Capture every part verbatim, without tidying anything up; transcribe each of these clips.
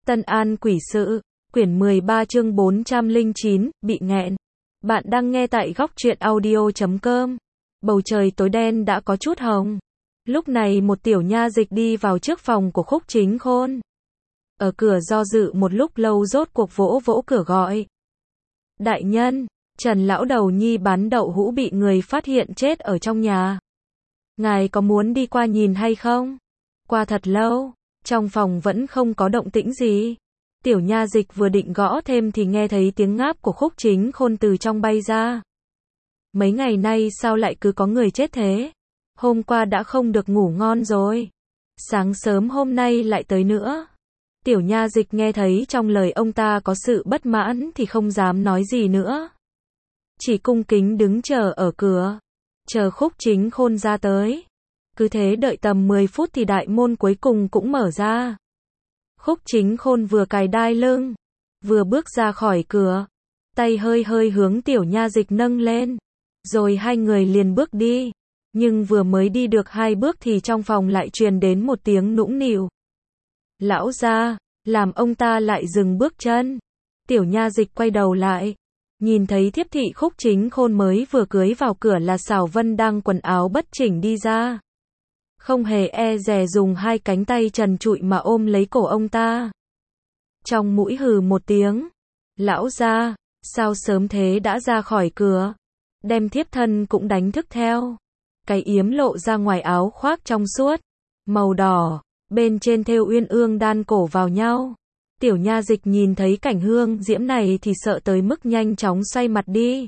Tân An Quỷ Sự, quyển mười ba chương bốn trăm lẻ chín, bị nghẹn. Bạn đang nghe tại góc truyện audio chấm com. Bầu trời tối đen đã có chút hồng. Lúc này một tiểu nha dịch đi vào trước phòng của Khúc Chính Khôn. Ở cửa do dự một lúc lâu rốt cuộc vỗ vỗ cửa gọi. Đại nhân, Trần lão đầu nhi bán đậu hũ bị người phát hiện chết ở trong nhà. Ngài có muốn đi qua nhìn hay không? Qua thật lâu, trong phòng vẫn không có động tĩnh gì. Tiểu nha dịch vừa định gõ thêm thì nghe thấy tiếng ngáp của Khúc Chính Khôn từ trong bay ra. Mấy ngày nay sao lại cứ có người chết thế? Hôm qua đã không được ngủ ngon rồi. Sáng sớm hôm nay lại tới nữa. Tiểu nha dịch nghe thấy trong lời ông ta có sự bất mãn thì không dám nói gì nữa. Chỉ cung kính đứng chờ ở cửa. Chờ Khúc Chính Khôn ra tới. Cứ thế đợi tầm mười phút thì đại môn cuối cùng cũng mở ra. Khúc Chính Khôn vừa cài đai lưng, vừa bước ra khỏi cửa, tay hơi hơi hướng tiểu nha dịch nâng lên, rồi hai người liền bước đi. Nhưng vừa mới đi được hai bước thì trong phòng lại truyền đến một tiếng nũng nịu. Lão gia, làm ông ta lại dừng bước chân. Tiểu nha dịch quay đầu lại, nhìn thấy thiếp thị Khúc Chính Khôn mới vừa cưới vào cửa là Sảo Vân đang quần áo bất chỉnh đi ra. Không hề e dè dùng hai cánh tay trần trụi mà ôm lấy cổ ông ta. Trong mũi hừ một tiếng. Lão gia, sao sớm thế đã ra khỏi cửa? Đem thiếp thân cũng đánh thức theo. Cái yếm lộ ra ngoài áo khoác trong suốt, màu đỏ, bên trên thêu uyên ương đan cổ vào nhau. Tiểu nha dịch nhìn thấy cảnh hương diễm này thì sợ tới mức nhanh chóng xoay mặt đi.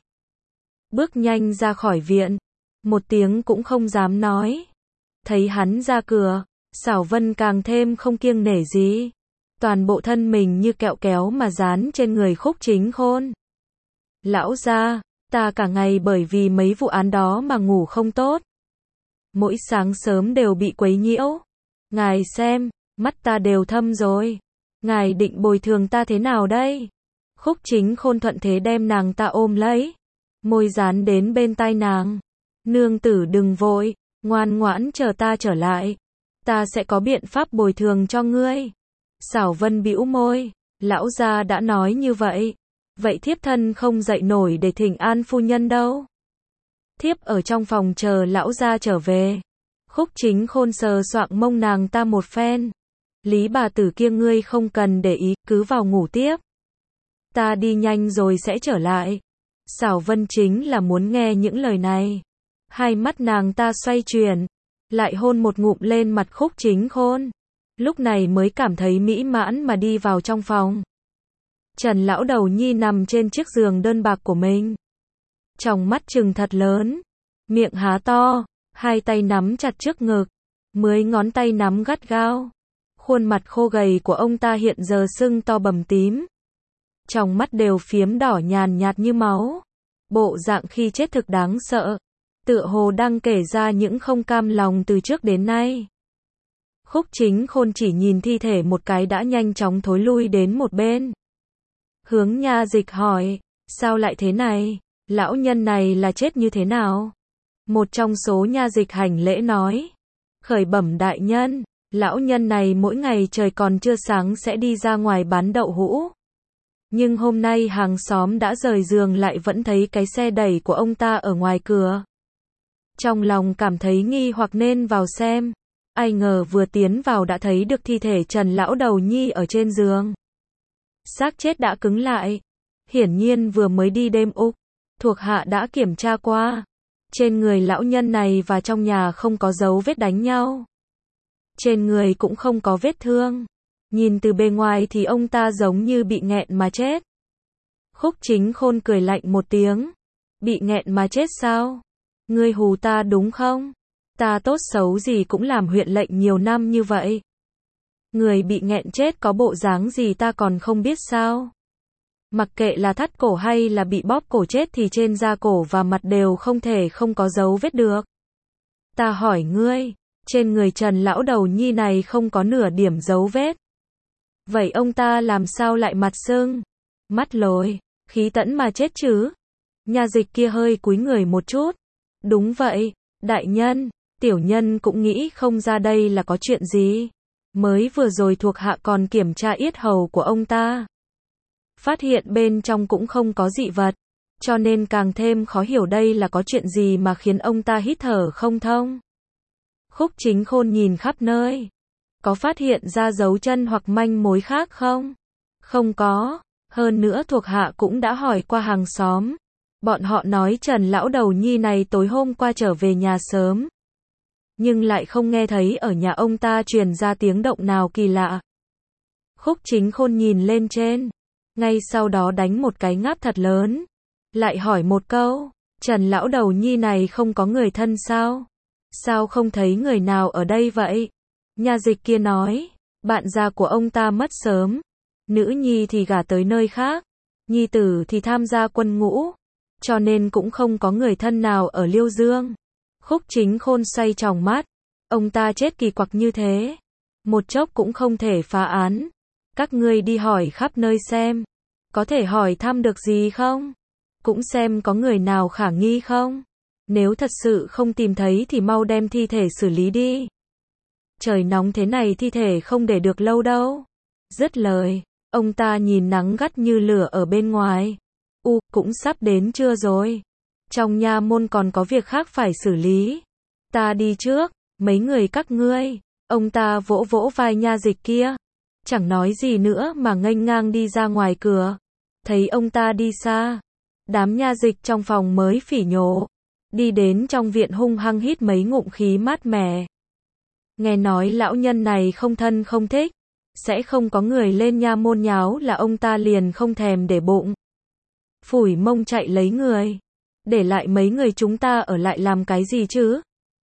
Bước nhanh ra khỏi viện, một tiếng cũng không dám nói. Thấy hắn ra cửa, Sảo Vân càng thêm không kiêng nể gì. Toàn bộ thân mình như kẹo kéo mà dán trên người Khúc Chính Khôn. Lão gia, ta cả ngày bởi vì mấy vụ án đó mà ngủ không tốt. Mỗi sáng sớm đều bị quấy nhiễu. Ngài xem, mắt ta đều thâm rồi. Ngài định bồi thường ta thế nào đây? Khúc Chính Khôn thuận thế đem nàng ta ôm lấy. Môi dán đến bên tai nàng. Nương tử đừng vội. Ngoan ngoãn chờ ta trở lại. Ta sẽ có biện pháp bồi thường cho ngươi. Sảo Vân bĩu môi. Lão gia đã nói như vậy. Vậy thiếp thân không dậy nổi để thỉnh an phu nhân đâu. Thiếp ở trong phòng chờ lão gia trở về. Khúc Chính Khôn sờ soạng mông nàng ta một phen. Lý bà tử kia ngươi không cần để ý, cứ vào ngủ tiếp. Ta đi nhanh rồi sẽ trở lại. Sảo Vân chính là muốn nghe những lời này. Hai mắt nàng ta xoay chuyển, lại hôn một ngụm lên mặt Khúc Chính Khôn. Lúc này mới cảm thấy mỹ mãn mà đi vào trong phòng. Trần lão đầu nhi nằm trên chiếc giường đơn bạc của mình. Tròng mắt trừng thật lớn, miệng há to, hai tay nắm chặt trước ngực, mười ngón tay nắm gắt gao. Khuôn mặt khô gầy của ông ta hiện giờ sưng to bầm tím. Tròng mắt đều phiếm đỏ nhàn nhạt như máu. Bộ dạng khi chết thực đáng sợ. Tựa hồ đang kể ra những không cam lòng từ trước đến nay. Khúc Chính Khôn chỉ nhìn thi thể một cái đã nhanh chóng thối lui đến một bên. Hướng nha dịch hỏi, sao lại thế này? Lão nhân này là chết như thế nào? Một trong số nha dịch hành lễ nói. Khởi bẩm đại nhân, lão nhân này mỗi ngày trời còn chưa sáng sẽ đi ra ngoài bán đậu hũ. Nhưng hôm nay hàng xóm đã rời giường lại vẫn thấy cái xe đẩy của ông ta ở ngoài cửa. Trong lòng cảm thấy nghi hoặc nên vào xem. Ai ngờ vừa tiến vào đã thấy được thi thể Trần lão đầu nhi ở trên giường. Xác chết đã cứng lại. Hiển nhiên vừa mới đi đêm úc. Thuộc hạ đã kiểm tra qua. Trên người lão nhân này và trong nhà không có dấu vết đánh nhau. Trên người cũng không có vết thương. Nhìn từ bề ngoài thì ông ta giống như bị nghẹn mà chết. Khúc Chính Khôn cười lạnh một tiếng. Bị nghẹn mà chết sao? Ngươi hù ta đúng không? Ta tốt xấu gì cũng làm huyện lệnh nhiều năm như vậy. Người bị nghẹn chết có bộ dáng gì ta còn không biết sao? Mặc kệ là thắt cổ hay là bị bóp cổ chết thì trên da cổ và mặt đều không thể không có dấu vết được. Ta hỏi ngươi, trên người Trần lão đầu nhi này không có nửa điểm dấu vết. Vậy ông ta làm sao lại mặt sưng, mắt lồi, khí tẫn mà chết chứ? Nha dịch kia hơi cúi người một chút. Đúng vậy, đại nhân, tiểu nhân cũng nghĩ không ra đây là có chuyện gì. Mới vừa rồi thuộc hạ còn kiểm tra yết hầu của ông ta. Phát hiện bên trong cũng không có dị vật, cho nên càng thêm khó hiểu đây là có chuyện gì mà khiến ông ta hít thở không thông. Khúc Chính Khôn nhìn khắp nơi. Có phát hiện ra dấu chân hoặc manh mối khác không? Không có. Hơn nữa thuộc hạ cũng đã hỏi qua hàng xóm. Bọn họ nói Trần lão đầu nhi này tối hôm qua trở về nhà sớm. Nhưng lại không nghe thấy ở nhà ông ta truyền ra tiếng động nào kỳ lạ. Khúc Chính Khôn nhìn lên trên. Ngay sau đó đánh một cái ngáp thật lớn. Lại hỏi một câu. Trần lão đầu nhi này không có người thân sao? Sao không thấy người nào ở đây vậy? Nha dịch kia nói. Bạn già của ông ta mất sớm. Nữ nhi thì gả tới nơi khác. Nhi tử thì tham gia quân ngũ. Cho nên cũng không có người thân nào ở Liêu Dương. Khúc Chính Khôn xoay tròng mắt. Ông ta chết kỳ quặc như thế. Một chốc cũng không thể phá án. Các ngươi đi hỏi khắp nơi xem. Có thể hỏi thăm được gì không? Cũng xem có người nào khả nghi không? Nếu thật sự không tìm thấy thì mau đem thi thể xử lý đi. Trời nóng thế này thi thể không để được lâu đâu. Dứt lời, ông ta nhìn nắng gắt như lửa ở bên ngoài. U, cũng sắp đến trưa rồi. Trong nha môn còn có việc khác phải xử lý. Ta đi trước, mấy người các ngươi. Ông ta vỗ vỗ vai nha dịch kia. Chẳng nói gì nữa mà nghênh ngang đi ra ngoài cửa. Thấy ông ta đi xa. Đám nha dịch trong phòng mới phỉ nhổ. Đi đến trong viện hung hăng hít mấy ngụm khí mát mẻ. Nghe nói lão nhân này không thân không thích. Sẽ không có người lên nha môn nháo là ông ta liền không thèm để bụng. Phủi mông chạy lấy người. Để lại mấy người chúng ta ở lại làm cái gì chứ?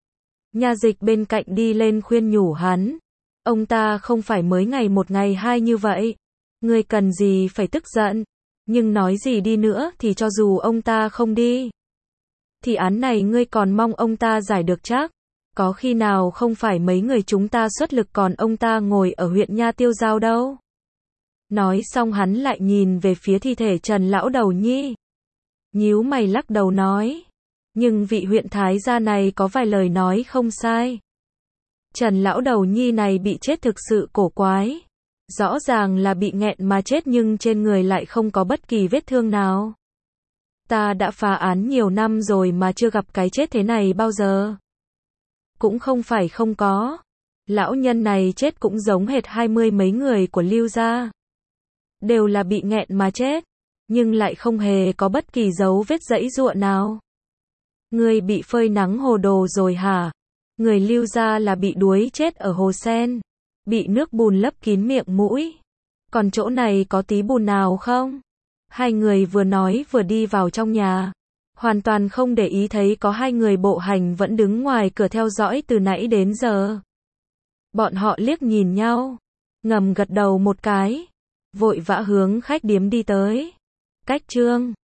Nha dịch bên cạnh đi lên khuyên nhủ hắn. Ông ta không phải mới ngày một ngày hai như vậy. Ngươi cần gì phải tức giận. Nhưng nói gì đi nữa thì cho dù ông ta không đi. Thì án này ngươi còn mong ông ta giải được chắc. Có khi nào không phải mấy người chúng ta xuất lực còn ông ta ngồi ở huyện Nha Tiêu Giao đâu. Nói xong hắn lại nhìn về phía thi thể Trần lão đầu nhi. Nhíu mày lắc đầu nói. Nhưng vị huyện thái gia này có vài lời nói không sai. Trần lão đầu nhi này bị chết thực sự cổ quái. Rõ ràng là bị nghẹn mà chết nhưng trên người lại không có bất kỳ vết thương nào. Ta đã phá án nhiều năm rồi mà chưa gặp cái chết thế này bao giờ. Cũng không phải không có. Lão nhân này chết cũng giống hệt hai mươi mấy người của Lưu gia. Đều là bị nghẹn mà chết. Nhưng lại không hề có bất kỳ dấu vết giãy giụa nào. Người bị phơi nắng hồ đồ rồi hả? Người Lưu gia là bị đuối chết ở hồ sen. Bị nước bùn lấp kín miệng mũi. Còn chỗ này có tí bùn nào không? Hai người vừa nói vừa đi vào trong nhà. Hoàn toàn không để ý thấy có hai người bộ hành vẫn đứng ngoài cửa theo dõi từ nãy đến giờ. Bọn họ liếc nhìn nhau. Ngầm gật đầu một cái. Vội vã hướng khách điếm đi tới. Cách chương